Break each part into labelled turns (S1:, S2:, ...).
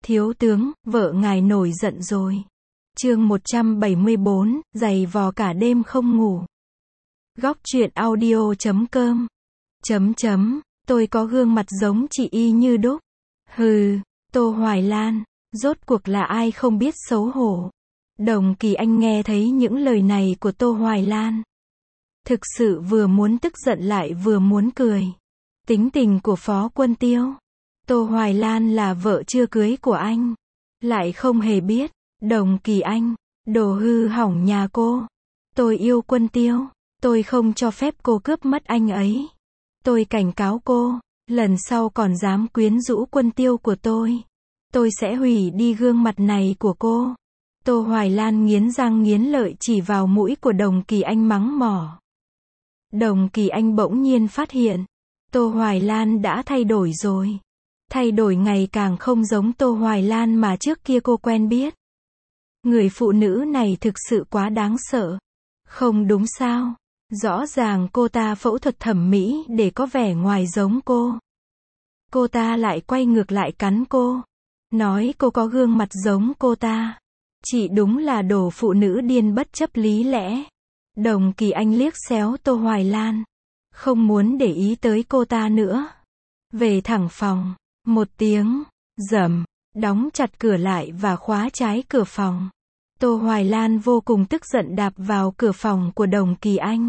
S1: Thiếu tướng, vợ ngài nổi giận rồi. Chương 174, giày vò cả đêm không ngủ. Góc truyện audio.com. Tôi có gương mặt giống chị y như đúc. Hừ, Tô Hoài Lan, rốt cuộc là ai không biết xấu hổ. Đồng Kỳ Anh nghe thấy những lời này của Tô Hoài Lan. Thực sự vừa muốn tức giận lại vừa muốn cười. Tính tình của Phó Quân Tiêu. Tô Hoài Lan là vợ chưa cưới của anh. Lại không hề biết. Đồng Kỳ Anh, đồ hư hỏng nhà cô. Tôi yêu Quân Tiêu. Tôi không cho phép cô cướp mất anh ấy. Tôi cảnh cáo cô, lần sau còn dám quyến rũ Quân Tiêu của tôi sẽ hủy đi gương mặt này của cô. Tô Hoài Lan nghiến răng nghiến lợi chỉ vào mũi của Đồng Kỳ Anh mắng mỏ. Đồng Kỳ Anh bỗng nhiên phát hiện, Tô Hoài Lan đã thay đổi rồi. Thay đổi ngày càng không giống Tô Hoài Lan mà trước kia cô quen biết. Người phụ nữ này thực sự quá đáng sợ. Không đúng sao? Rõ ràng cô ta phẫu thuật thẩm mỹ để có vẻ ngoài giống cô. Cô ta lại quay ngược lại cắn cô. Nói cô có gương mặt giống cô ta. Chị đúng là đồ phụ nữ điên bất chấp lý lẽ. Đồng Kỳ Anh liếc xéo Tô Hoài Lan. Không muốn để ý tới cô ta nữa. Về thẳng phòng. Một tiếng, rầm, đóng chặt cửa lại và khóa trái cửa phòng. Tô Hoài Lan vô cùng tức giận đạp vào cửa phòng của Đồng Kỳ Anh.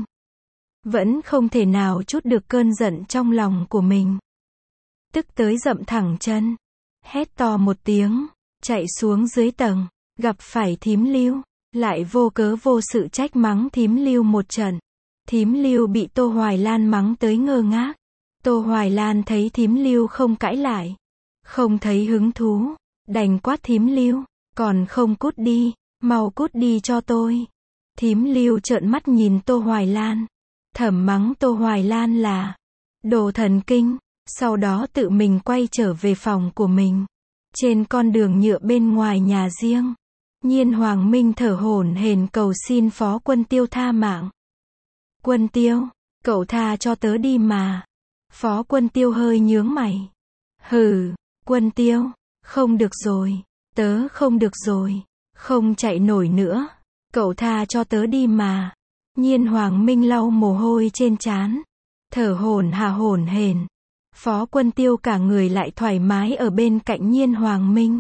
S1: Vẫn không thể nào trút được cơn giận trong lòng của mình. Tức tới dậm thẳng chân. Hét to một tiếng, chạy xuống dưới tầng, gặp phải Thím Lưu, lại vô cớ vô sự trách mắng Thím Lưu một trận. Thím Lưu bị Tô Hoài Lan mắng tới ngơ ngác. Tô Hoài Lan thấy Thím Lưu không cãi lại, không thấy hứng thú, đành quát Thím Lưu, còn không cút đi, mau cút đi cho tôi. Thím Lưu trợn mắt nhìn Tô Hoài Lan, thầm mắng Tô Hoài Lan là đồ thần kinh, sau đó tự mình quay trở về phòng của mình. Trên con đường nhựa bên ngoài nhà riêng, Nhiên Hoàng Minh thở hổn hển cầu xin Phó Quân Tiêu tha mạng. Quân Tiêu, cậu tha cho tớ đi mà. Phó Quân Tiêu hơi nhướng mày. Hừ, Quân Tiêu, không được rồi, tớ không được rồi, không chạy nổi nữa, cậu tha cho tớ đi mà. Nhiên Hoàng Minh lau mồ hôi trên trán, thở hổn hển. Phó Quân Tiêu cả người lại thoải mái ở bên cạnh Nhiên Hoàng Minh.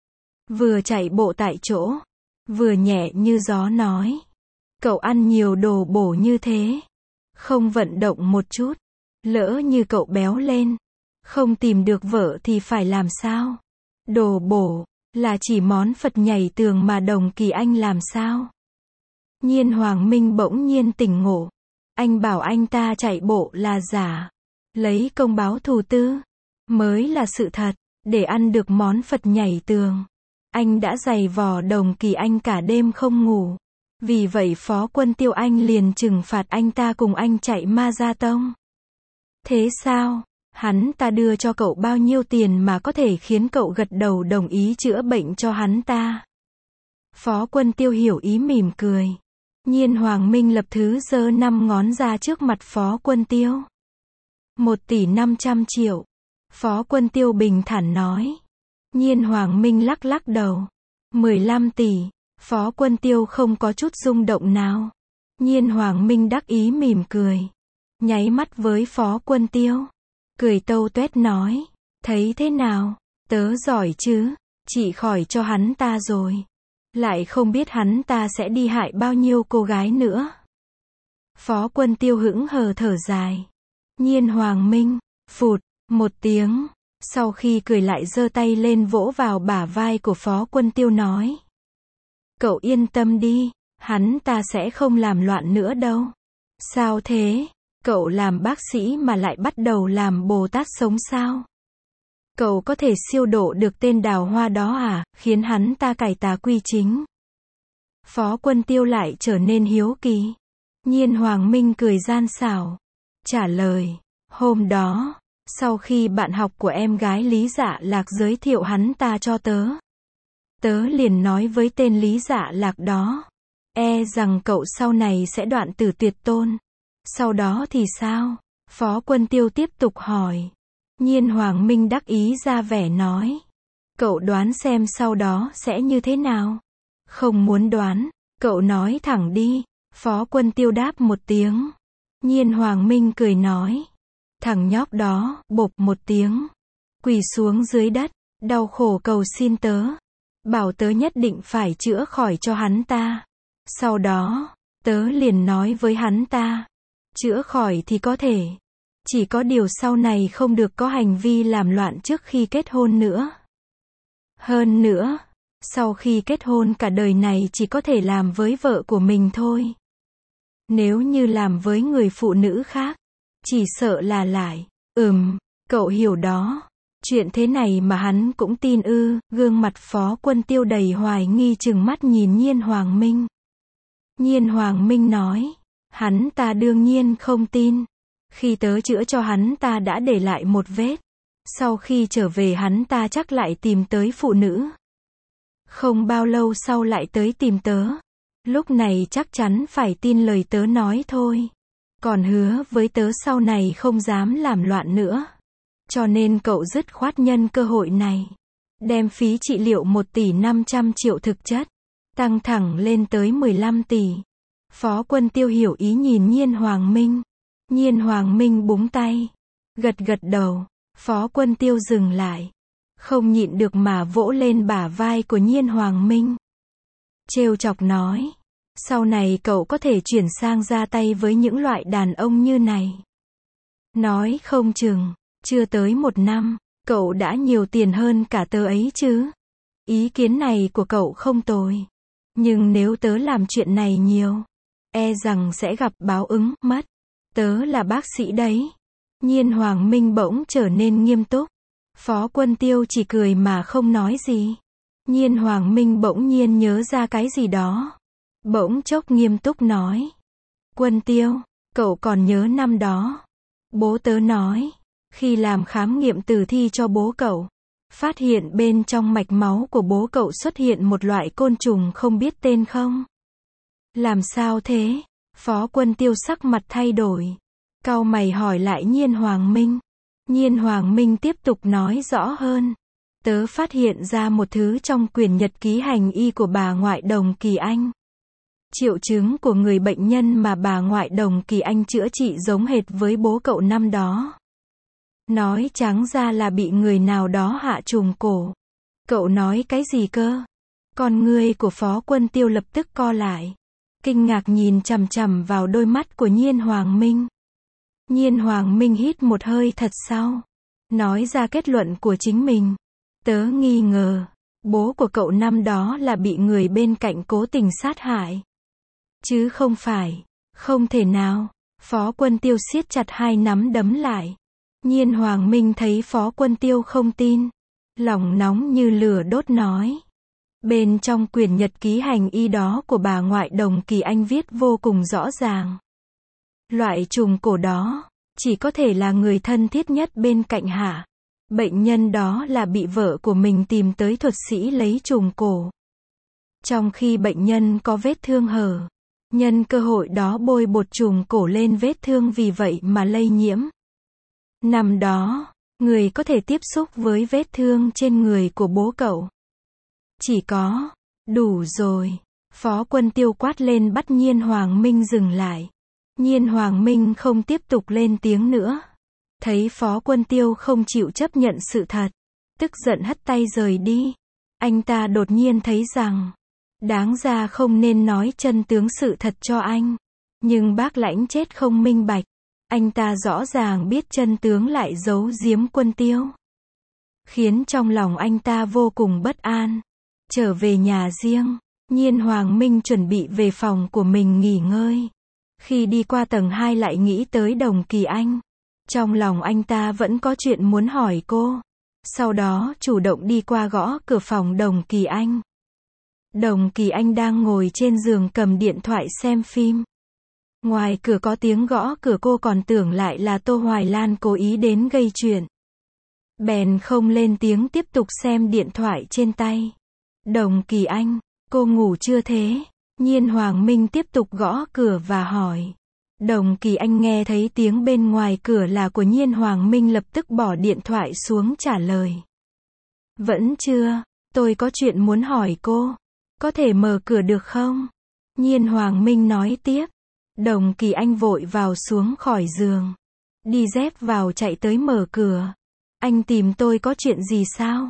S1: Vừa chạy bộ tại chỗ, vừa nhẹ như gió nói. Cậu ăn nhiều đồ bổ như thế, không vận động một chút. Lỡ như cậu béo lên, không tìm được vợ thì phải làm sao? Đồ bổ, là chỉ món Phật nhảy tường mà Đồng Kỳ Anh làm sao? Nhiên Hoàng Minh bỗng nhiên tỉnh ngộ. Anh bảo anh ta chạy bộ là giả. Lấy công báo thù tư, mới là sự thật. Để ăn được món Phật nhảy tường, anh đã giày vò Đồng Kỳ Anh cả đêm không ngủ. Vì vậy Phó Quân Tiêu Anh liền trừng phạt anh ta cùng anh chạy Ma Gia Tông. Thế sao? Hắn ta đưa cho cậu bao nhiêu tiền mà có thể khiến cậu gật đầu đồng ý chữa bệnh cho hắn ta? Phó Quân Tiêu hiểu ý mỉm cười. Nhiên Hoàng Minh lập thứ giơ 5 ngón ra trước mặt Phó Quân Tiêu. 1,5 tỷ. Phó Quân Tiêu bình thản nói. Nhiên Hoàng Minh lắc lắc đầu. 15 tỷ. Phó Quân Tiêu không có chút rung động nào. Nhiên Hoàng Minh đắc ý mỉm cười. Nháy mắt với Phó Quân Tiêu. Cười tâu tuét nói. Thấy thế nào? Tớ giỏi chứ? Chị khỏi cho hắn ta rồi. Lại không biết hắn ta sẽ đi hại bao nhiêu cô gái nữa. Phó Quân Tiêu hững hờ thở dài. Nhiên Hoàng Minh, phụt, một tiếng. Sau khi cười lại giơ tay lên vỗ vào bả vai của Phó Quân Tiêu nói. Cậu yên tâm đi, hắn ta sẽ không làm loạn nữa đâu. Sao thế? Cậu làm bác sĩ mà lại bắt đầu làm Bồ Tát sống sao? Cậu có thể siêu độ được tên Đào Hoa đó à, khiến hắn ta cải tà quy chính? Phó Quân Tiêu lại trở nên hiếu kỳ. Nhiên Hoàng Minh cười gian xảo. Trả lời, hôm đó, sau khi bạn học của em gái Lý Dạ Lạc giới thiệu hắn ta cho tớ. Tớ liền nói với tên Lý Dạ Lạc đó. E rằng cậu sau này sẽ đoạn tử tuyệt tôn. Sau đó thì sao? Phó Quân Tiêu tiếp tục hỏi. Nhiên Hoàng Minh đắc ý ra vẻ nói. Cậu đoán xem sau đó sẽ như thế nào? Không muốn đoán, cậu nói thẳng đi. Phó Quân Tiêu đáp một tiếng. Nhiên Hoàng Minh cười nói. Thằng nhóc đó, bộp một tiếng. Quỳ xuống dưới đất, đau khổ cầu xin tớ. Bảo tớ nhất định phải chữa khỏi cho hắn ta. Sau đó, tớ liền nói với hắn ta. Chữa khỏi thì có thể. Chỉ có điều sau này không được có hành vi làm loạn trước khi kết hôn nữa. Hơn nữa, sau khi kết hôn cả đời này chỉ có thể làm với vợ của mình thôi. Nếu như làm với người phụ nữ khác, chỉ sợ là lại. Cậu hiểu đó. Chuyện thế này mà hắn cũng tin ư? Gương mặt Phó Quân Tiêu đầy hoài nghi trừng mắt nhìn Nhiên Hoàng Minh. Nhiên Hoàng Minh nói. Hắn ta đương nhiên không tin. Khi tớ chữa cho hắn ta đã để lại một vết. Sau khi trở về hắn ta chắc lại tìm tới phụ nữ. Không bao lâu sau lại tới tìm tớ. Lúc này chắc chắn phải tin lời tớ nói thôi. Còn hứa với tớ sau này không dám làm loạn nữa. Cho nên cậu dứt khoát nhân cơ hội này. Đem phí trị liệu 1 tỷ 500 triệu thực chất. Tăng thẳng lên tới 15 tỷ. Phó Quân Tiêu hiểu ý nhìn Nhiên Hoàng Minh. Nhiên Hoàng Minh búng tay. Gật gật đầu. Phó Quân Tiêu dừng lại. Không nhịn được mà vỗ lên bả vai của Nhiên Hoàng Minh. Trêu chọc nói. Sau này cậu có thể chuyển sang ra tay với những loại đàn ông như này. Nói không chừng, chưa tới 1 năm, cậu đã nhiều tiền hơn cả tớ ấy chứ. Ý kiến này của cậu không tồi. Nhưng nếu tớ làm chuyện này nhiều, e rằng sẽ gặp báo ứng, mất. Tớ là bác sĩ đấy. Nhiên Hoàng Minh bỗng trở nên nghiêm túc. Phó Quân Tiêu chỉ cười mà không nói gì. Nhiên Hoàng Minh bỗng nhiên nhớ ra cái gì đó. Bỗng chốc nghiêm túc nói. Quân Tiêu, cậu còn nhớ năm đó. Bố tớ nói, khi làm khám nghiệm tử thi cho bố cậu, phát hiện bên trong mạch máu của bố cậu xuất hiện một loại côn trùng không biết tên không? Làm sao thế? Phó Quân Tiêu sắc mặt thay đổi. Cau mày hỏi lại Nhiên Hoàng Minh. Nhiên Hoàng Minh tiếp tục nói rõ hơn. Tớ phát hiện ra một thứ trong quyển nhật ký hành y của bà ngoại Đồng Kỳ Anh. Triệu chứng của người bệnh nhân mà bà ngoại Đồng Kỳ Anh chữa trị giống hệt với bố cậu năm đó. Nói trắng ra là bị người nào đó hạ trùng cổ. Cậu nói cái gì cơ? Con ngươi của Phó Quân Tiêu lập tức co lại. Kinh ngạc nhìn chằm chằm vào đôi mắt của Nhiên Hoàng Minh. Nhiên Hoàng Minh hít một hơi thật sâu. Nói ra kết luận của chính mình. Tớ nghi ngờ, bố của cậu năm đó là bị người bên cạnh cố tình sát hại. Chứ không phải, không thể nào. Phó Quân Tiêu siết chặt hai nắm đấm lại. Nhiên Hoàng Minh thấy Phó Quân Tiêu không tin. Lòng nóng như lửa đốt nói. Bên trong quyển nhật ký hành y đó của bà ngoại Đồng Kỳ Anh viết vô cùng rõ ràng. Loại trùng cổ đó, chỉ có thể là người thân thiết nhất bên cạnh hạ. Bệnh nhân đó là bị vợ của mình tìm tới thuật sĩ lấy trùng cổ. Trong khi bệnh nhân có vết thương hở, nhân cơ hội đó bôi bột trùng cổ lên vết thương vì vậy mà lây nhiễm. Năm đó, người có thể tiếp xúc với vết thương trên người của bố cậu. Chỉ có, đủ rồi. Phó Quân Tiêu quát lên bắt Nhiên Hoàng Minh dừng lại. Nhiên Hoàng Minh không tiếp tục lên tiếng nữa. Thấy Phó Quân Tiêu không chịu chấp nhận sự thật, tức giận hất tay rời đi. Anh ta đột nhiên thấy rằng, đáng ra không nên nói chân tướng sự thật cho anh. Nhưng bác Lãnh chết không minh bạch. Anh ta rõ ràng biết chân tướng lại giấu giếm Quân Tiêu. Khiến trong lòng anh ta vô cùng bất an. Trở về nhà riêng, Nhiên Hoàng Minh chuẩn bị về phòng của mình nghỉ ngơi. Khi đi qua tầng 2 lại nghĩ tới Đồng Kỳ Anh. Trong lòng anh ta vẫn có chuyện muốn hỏi cô. Sau đó chủ động đi qua gõ cửa phòng Đồng Kỳ Anh. Đồng Kỳ Anh đang ngồi trên giường cầm điện thoại xem phim. Ngoài cửa có tiếng gõ cửa, cô còn tưởng lại là Tô Hoài Lan cố ý đến gây chuyện. Bèn không lên tiếng tiếp tục xem điện thoại trên tay. Đồng Kỳ Anh, cô ngủ chưa thế? Nhiên Hoàng Minh tiếp tục gõ cửa và hỏi. Đồng Kỳ Anh nghe thấy tiếng bên ngoài cửa là của Nhiên Hoàng Minh lập tức bỏ điện thoại xuống trả lời. Vẫn chưa, tôi có chuyện muốn hỏi cô. Có thể mở cửa được không? Nhiên Hoàng Minh nói tiếp. Đồng Kỳ Anh vội vào xuống khỏi giường. Đi dép vào chạy tới mở cửa. Anh tìm tôi có chuyện gì sao?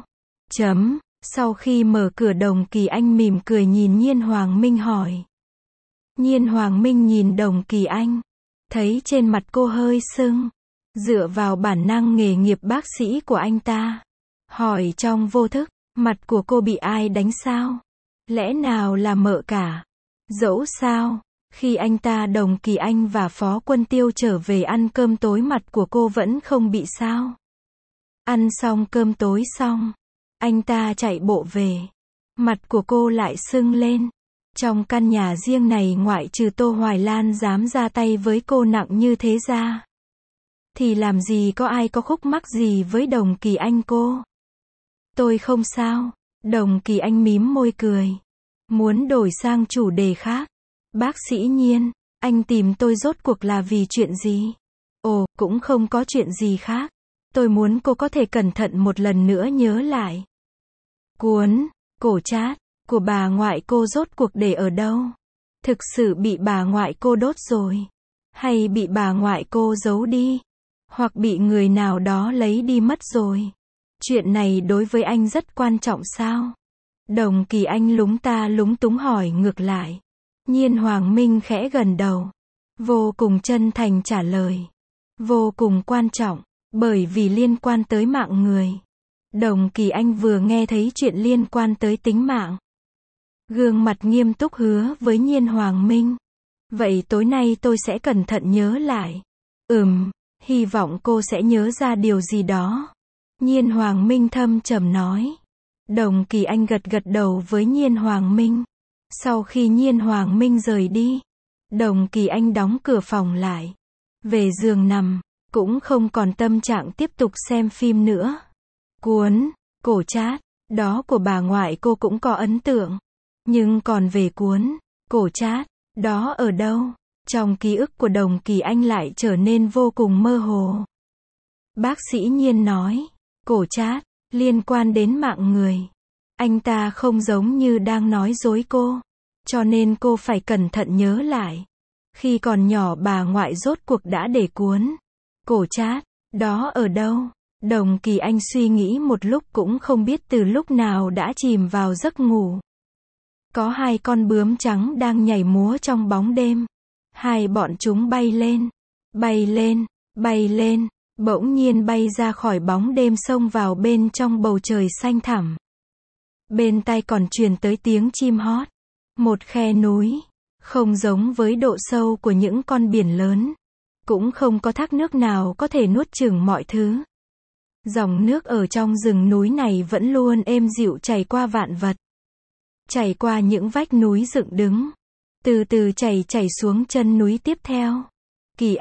S1: Sau khi mở cửa Đồng Kỳ Anh mỉm cười nhìn Nhiên Hoàng Minh hỏi. Nhiên Hoàng Minh nhìn Đồng Kỳ Anh. Thấy trên mặt cô hơi sưng. Dựa vào bản năng nghề nghiệp bác sĩ của anh ta. Hỏi trong vô thức, mặt của cô bị ai đánh sao? Lẽ nào là mợ cả? Dẫu sao, khi anh ta Đồng Kỳ Anh và Phó Quân Tiêu trở về ăn cơm tối mặt của cô vẫn không bị sao. Ăn xong cơm tối xong, anh ta chạy bộ về. Mặt của cô lại sưng lên. Trong căn nhà riêng này ngoại trừ Tô Hoài Lan dám ra tay với cô nặng như thế ra. Thì làm gì có ai có khúc mắc gì với Đồng Kỳ Anh cô? Tôi không sao. Đồng Kỳ Anh mím môi cười. Muốn đổi sang chủ đề khác. Bác sĩ Nhiên, anh tìm tôi rốt cuộc là vì chuyện gì? Ồ, cũng không có chuyện gì khác. Tôi muốn cô có thể cẩn thận một lần nữa nhớ lại. Cuốn, cổ trát, của bà ngoại cô rốt cuộc để ở đâu? Thực sự bị bà ngoại cô đốt rồi? Hay bị bà ngoại cô giấu đi? Hoặc bị người nào đó lấy đi mất rồi? Chuyện này đối với anh rất quan trọng sao? Đồng Kỳ Anh lúng túng hỏi ngược lại. Nhiên Hoàng Minh khẽ gần đầu. Vô cùng chân thành trả lời. Vô cùng quan trọng, bởi vì liên quan tới mạng người. Đồng Kỳ Anh vừa nghe thấy chuyện liên quan tới tính mạng. Gương mặt nghiêm túc hứa với Nhiên Hoàng Minh. Vậy tối nay tôi sẽ cẩn thận nhớ lại. Hy vọng cô sẽ nhớ ra điều gì đó. Nhiên Hoàng Minh thâm trầm nói. Đồng Kỳ Anh gật đầu với Nhiên Hoàng Minh. Sau khi Nhiên Hoàng Minh rời đi, Đồng Kỳ Anh đóng cửa phòng lại. Về giường nằm, cũng không còn tâm trạng tiếp tục xem phim nữa. Cuốn, cổ trát, đó của bà ngoại cô cũng có ấn tượng. Nhưng còn về cuốn, cổ trát, đó ở đâu? Trong ký ức của Đồng Kỳ Anh lại trở nên vô cùng mơ hồ. Bác sĩ Nhiên nói, cổ trát, liên quan đến mạng người. Anh ta không giống như đang nói dối cô. Cho nên cô phải cẩn thận nhớ lại. Khi còn nhỏ bà ngoại rốt cuộc đã để cuốn, cổ trát, đó ở đâu? Đồng Kỳ Anh suy nghĩ một lúc cũng không biết từ lúc nào đã chìm vào giấc ngủ. Có hai con bướm trắng đang nhảy múa trong bóng đêm. Hai bọn chúng bay lên, bỗng nhiên bay ra khỏi bóng đêm xông vào bên trong bầu trời xanh thẳm. Bên tai còn truyền tới tiếng chim hót. Một khe núi, không giống với độ sâu của những con biển lớn. Cũng không có thác nước nào có thể nuốt chửng mọi thứ. Dòng nước ở trong rừng núi này vẫn luôn êm dịu chảy qua vạn vật. Chảy qua những vách núi dựng đứng. Từ từ chảy xuống chân núi tiếp theo. Kỳ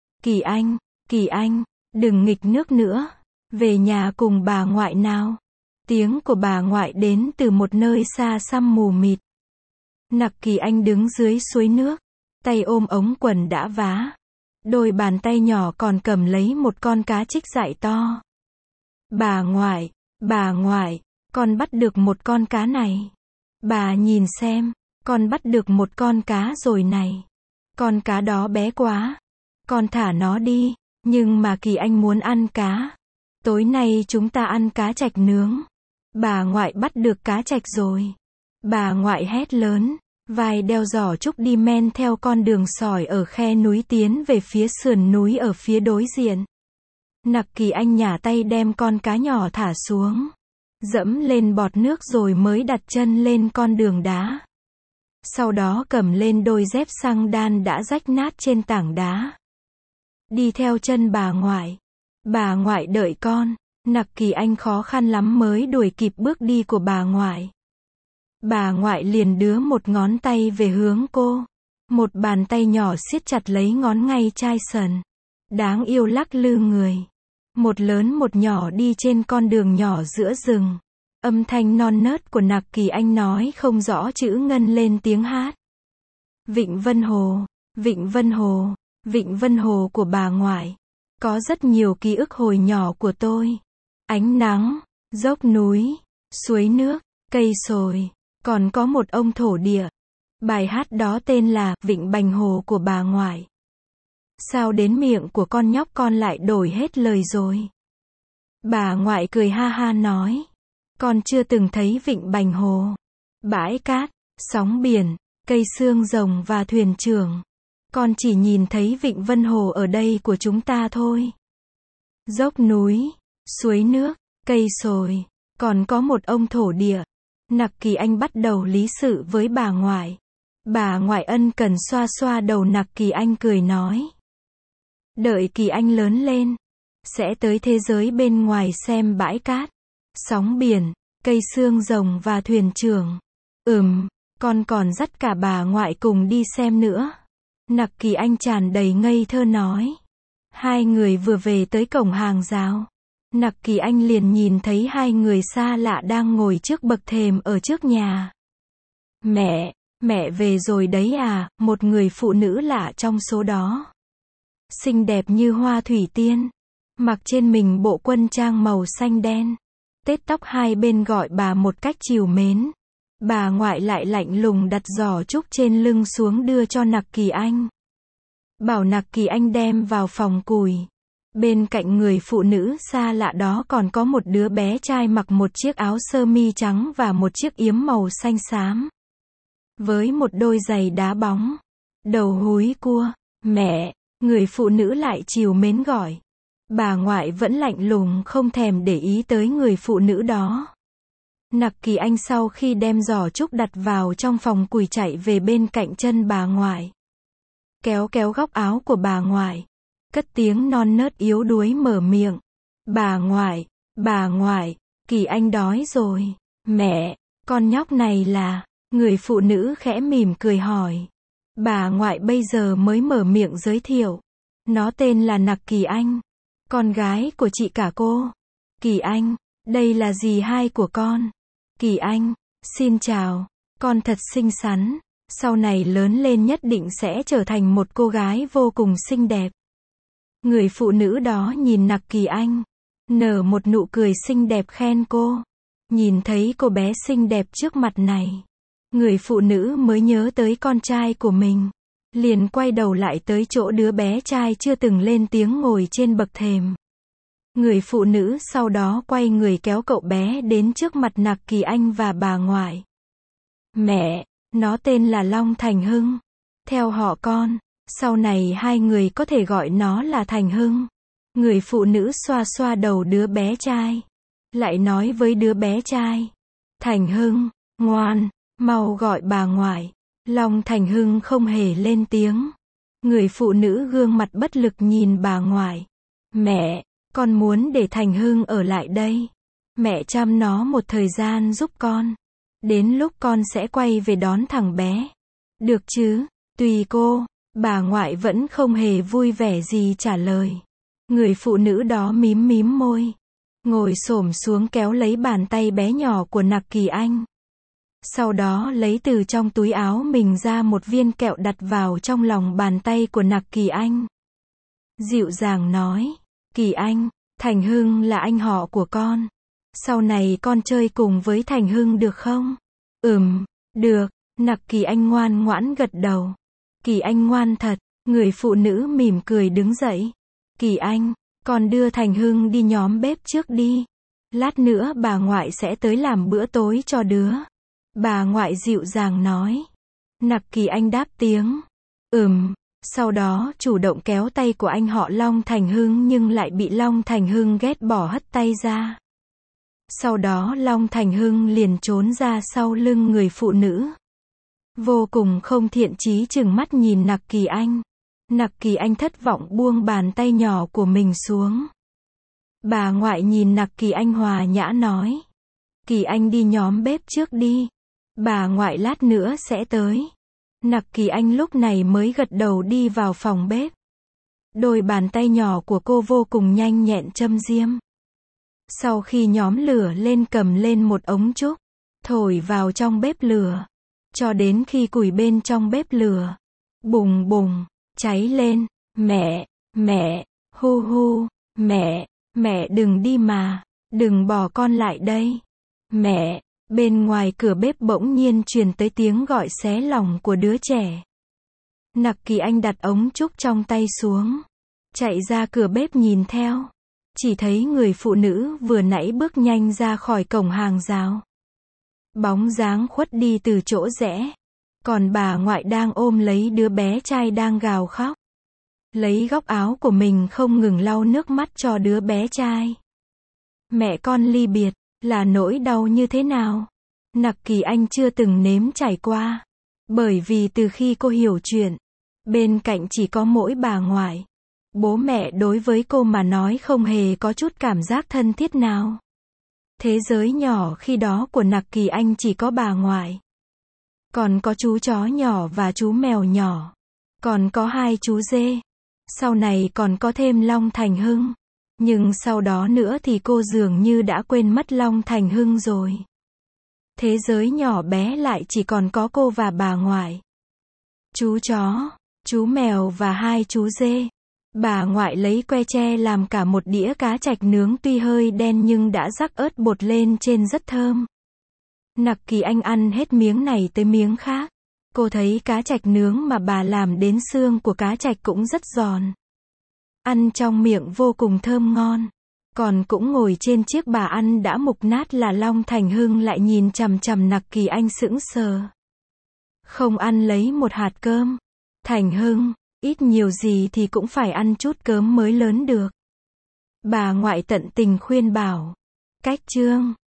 S1: Anh, đừng nghịch nước nữa. Về nhà cùng bà ngoại nào. Tiếng của bà ngoại đến từ một nơi xa xăm mù mịt. Nặc Kỳ Anh đứng dưới suối nước. Tay ôm ống quần đã vá. Đôi bàn tay nhỏ còn cầm lấy một con cá trích dại to. Bà ngoại, con bắt được một con cá này. Bà nhìn xem, con bắt được một con cá rồi này. Con cá đó bé quá. Con thả nó đi, nhưng mà Kỳ Anh muốn ăn cá. Tối nay chúng ta ăn cá trạch nướng. Bà ngoại bắt được cá trạch rồi. Bà ngoại hét lớn, vai đeo giỏ trúc đi men theo con đường sỏi ở khe núi tiến về phía sườn núi ở phía đối diện. Nặc Kỳ Anh nhả tay đem con cá nhỏ thả xuống. Dẫm lên bọt nước rồi mới đặt chân lên con đường đá. Sau đó cầm lên đôi dép xăng đan đã rách nát trên tảng đá. Đi theo chân bà ngoại. Bà ngoại đợi con. Nặc Kỳ Anh khó khăn lắm mới đuổi kịp bước đi của bà ngoại. Bà ngoại liền đưa một ngón tay về hướng cô. Một bàn tay nhỏ siết chặt lấy ngón ngay chai sần. Đáng yêu lắc lư người. Một lớn một nhỏ đi trên con đường nhỏ giữa rừng. Âm thanh non nớt của Nặc Kỳ Anh nói không rõ chữ ngân lên tiếng hát. Vịnh Vân Hồ, Vịnh Vân Hồ, Vịnh Vân Hồ của bà ngoại. Có rất nhiều ký ức hồi nhỏ của tôi. Ánh nắng, dốc núi, suối nước, cây sồi, còn có một ông thổ địa. Bài hát đó tên là Vịnh Bành Hồ của bà ngoại. Sao đến miệng của con nhóc con lại đổi hết lời rồi? Bà ngoại cười ha ha nói. Con chưa từng thấy Vịnh Bành Hồ. Bãi cát, sóng biển, cây xương rồng và thuyền trưởng. Con chỉ nhìn thấy Vịnh Vân Hồ ở đây của chúng ta thôi. Dốc núi, suối nước, cây sồi, còn có một ông thổ địa. Nặc Kỳ Anh bắt đầu lý sự với bà ngoại. Bà ngoại ân cần xoa xoa đầu Nặc Kỳ Anh cười nói. Đợi Kỳ Anh lớn lên, sẽ tới thế giới bên ngoài xem bãi cát, sóng biển, cây xương rồng và thuyền trưởng. Con còn dắt cả bà ngoại cùng đi xem nữa. Nặc Kỳ Anh tràn đầy ngây thơ nói. Hai người vừa về tới cổng hàng rào. Nặc Kỳ Anh liền nhìn thấy hai người xa lạ đang ngồi trước bậc thềm ở trước nhà. Mẹ về rồi đấy à, một người phụ nữ lạ trong số đó. Xinh đẹp như hoa thủy tiên. Mặc trên mình bộ quân trang màu xanh đen. Tết tóc hai bên gọi bà một cách trìu mến. Bà ngoại lại lạnh lùng đặt giỏ trúc trên lưng xuống đưa cho Nặc Kỳ Anh. Bảo Nặc Kỳ Anh đem vào phòng củi. Bên cạnh người phụ nữ xa lạ đó còn có một đứa bé trai mặc một chiếc áo sơ mi trắng và một chiếc yếm màu xanh xám. Với một đôi giày đá bóng. Đầu húi cua. Mẹ, người phụ nữ lại trìu mến gọi. Bà ngoại vẫn lạnh lùng không thèm để ý tới người phụ nữ đó. Nặc Kỳ Anh sau khi đem giỏ trúc đặt vào trong phòng củi chạy về bên cạnh chân bà ngoại. Kéo kéo góc áo của bà ngoại. Cất tiếng non nớt yếu đuối mở miệng. Bà ngoại, Kỳ Anh đói rồi. Mẹ, con nhóc này là... Người phụ nữ khẽ mỉm cười hỏi. Bà ngoại bây giờ mới mở miệng giới thiệu. Nó tên là Nặc Kỳ Anh. Con gái của chị cả cô. Kỳ Anh, đây là dì hai của con. Kỳ Anh, xin chào. Con thật xinh xắn. Sau này lớn lên nhất định sẽ trở thành một cô gái vô cùng xinh đẹp. Người phụ nữ đó nhìn Nặc Kỳ Anh. Nở một nụ cười xinh đẹp khen cô. Nhìn thấy cô bé xinh đẹp trước mặt này. Người phụ nữ mới nhớ tới con trai của mình. Liền quay đầu lại tới chỗ đứa bé trai chưa từng lên tiếng ngồi trên bậc thềm. Người phụ nữ sau đó quay người kéo cậu bé đến trước mặt Nặc Kỳ Anh và bà ngoại. Mẹ, nó tên là Long Thành Hưng. Theo họ con, sau này hai người có thể gọi nó là Thành Hưng. Người phụ nữ xoa xoa đầu đứa bé trai. Lại nói với đứa bé trai. Thành Hưng, ngoan, mau gọi bà ngoại. Long Thành Hưng không hề lên tiếng. Người phụ nữ gương mặt bất lực nhìn bà ngoại. Mẹ, con muốn để Thành Hưng ở lại đây. Mẹ chăm nó một thời gian giúp con. Đến lúc con sẽ quay về đón thằng bé. Được chứ? Tùy cô. Bà ngoại vẫn không hề vui vẻ gì trả lời. Người phụ nữ đó mím mím môi. Ngồi xổm xuống kéo lấy bàn tay bé nhỏ của Nặc Kỳ Anh. Sau đó lấy từ trong túi áo mình ra một viên kẹo đặt vào trong lòng bàn tay của Nặc Kỳ Anh. Dịu dàng nói. Kỳ Anh, Thành Hưng là anh họ của con. Sau này con chơi cùng với Thành Hưng được không? Được. Nặc Kỳ Anh ngoan ngoãn gật đầu. Kỳ Anh ngoan thật. Người phụ nữ mỉm cười đứng dậy. Kỳ Anh, con đưa Thành Hưng đi nhóm bếp trước đi. Lát nữa bà ngoại sẽ tới làm bữa tối cho đứa. Bà ngoại dịu dàng nói. Nặc Kỳ Anh đáp tiếng. Sau đó chủ động kéo tay của anh họ Long Thành Hưng nhưng lại bị Long Thành Hưng ghét bỏ hất tay ra. Sau đó Long Thành Hưng liền trốn ra sau lưng người phụ nữ. Vô cùng không thiện chí chừng mắt nhìn Nặc Kỳ Anh. Nặc Kỳ Anh thất vọng buông bàn tay nhỏ của mình xuống. Bà ngoại nhìn Nặc Kỳ Anh hòa nhã nói. Kỳ Anh đi nhóm bếp trước đi. Bà ngoại lát nữa sẽ tới. Nặc Kỳ Anh lúc này mới gật đầu đi vào phòng bếp. Đôi bàn tay nhỏ của cô vô cùng nhanh nhẹn châm diêm. Sau khi nhóm lửa lên cầm lên một ống trúc. Thổi vào trong bếp lửa. Cho đến khi củi bên trong bếp lửa. Bùng bùng, cháy lên. Mẹ, hu hu, mẹ đừng đi mà. Đừng bỏ con lại đây. Mẹ, bên ngoài cửa bếp bỗng nhiên truyền tới tiếng gọi xé lòng của đứa trẻ. Nặc Kỳ Anh đặt ống trúc trong tay xuống. Chạy ra cửa bếp nhìn theo. Chỉ thấy người phụ nữ vừa nãy bước nhanh ra khỏi cổng hàng rào. Bóng dáng khuất đi từ chỗ rẽ. Còn bà ngoại đang ôm lấy đứa bé trai đang gào khóc. Lấy góc áo của mình không ngừng lau nước mắt cho đứa bé trai. Mẹ con ly biệt, là nỗi đau như thế nào? Nặc Kỳ Anh chưa từng nếm trải qua. Bởi vì từ khi cô hiểu chuyện, bên cạnh chỉ có mỗi bà ngoại. Bố mẹ đối với cô mà nói không hề có chút cảm giác thân thiết nào. Thế giới nhỏ khi đó của Nặc Kỳ Anh chỉ có bà ngoại. Còn có chú chó nhỏ và chú mèo nhỏ. Còn có 2 chú dê. Sau này còn có thêm Long Thành Hưng. Nhưng sau đó nữa thì cô dường như đã quên mất Long Thành Hưng rồi. Thế giới nhỏ bé lại chỉ còn có cô và bà ngoại. Chú chó, chú mèo và 2 chú dê. Bà ngoại lấy que tre làm cả một đĩa cá trạch nướng tuy hơi đen nhưng đã rắc ớt bột lên trên rất thơm. Nặc Kỳ Anh ăn hết miếng này tới miếng khác. Cô thấy cá trạch nướng mà bà làm đến xương của cá trạch cũng rất giòn. Ăn trong miệng vô cùng thơm ngon. Còn cũng ngồi trên chiếc bà ăn đã mục nát là Long Thành Hưng lại nhìn chằm chằm Nặc Kỳ Anh sững sờ. Không ăn lấy một hạt cơm. Thành Hưng, ít nhiều gì thì cũng phải ăn chút cơm mới lớn được. Bà ngoại tận tình khuyên bảo. Cách chương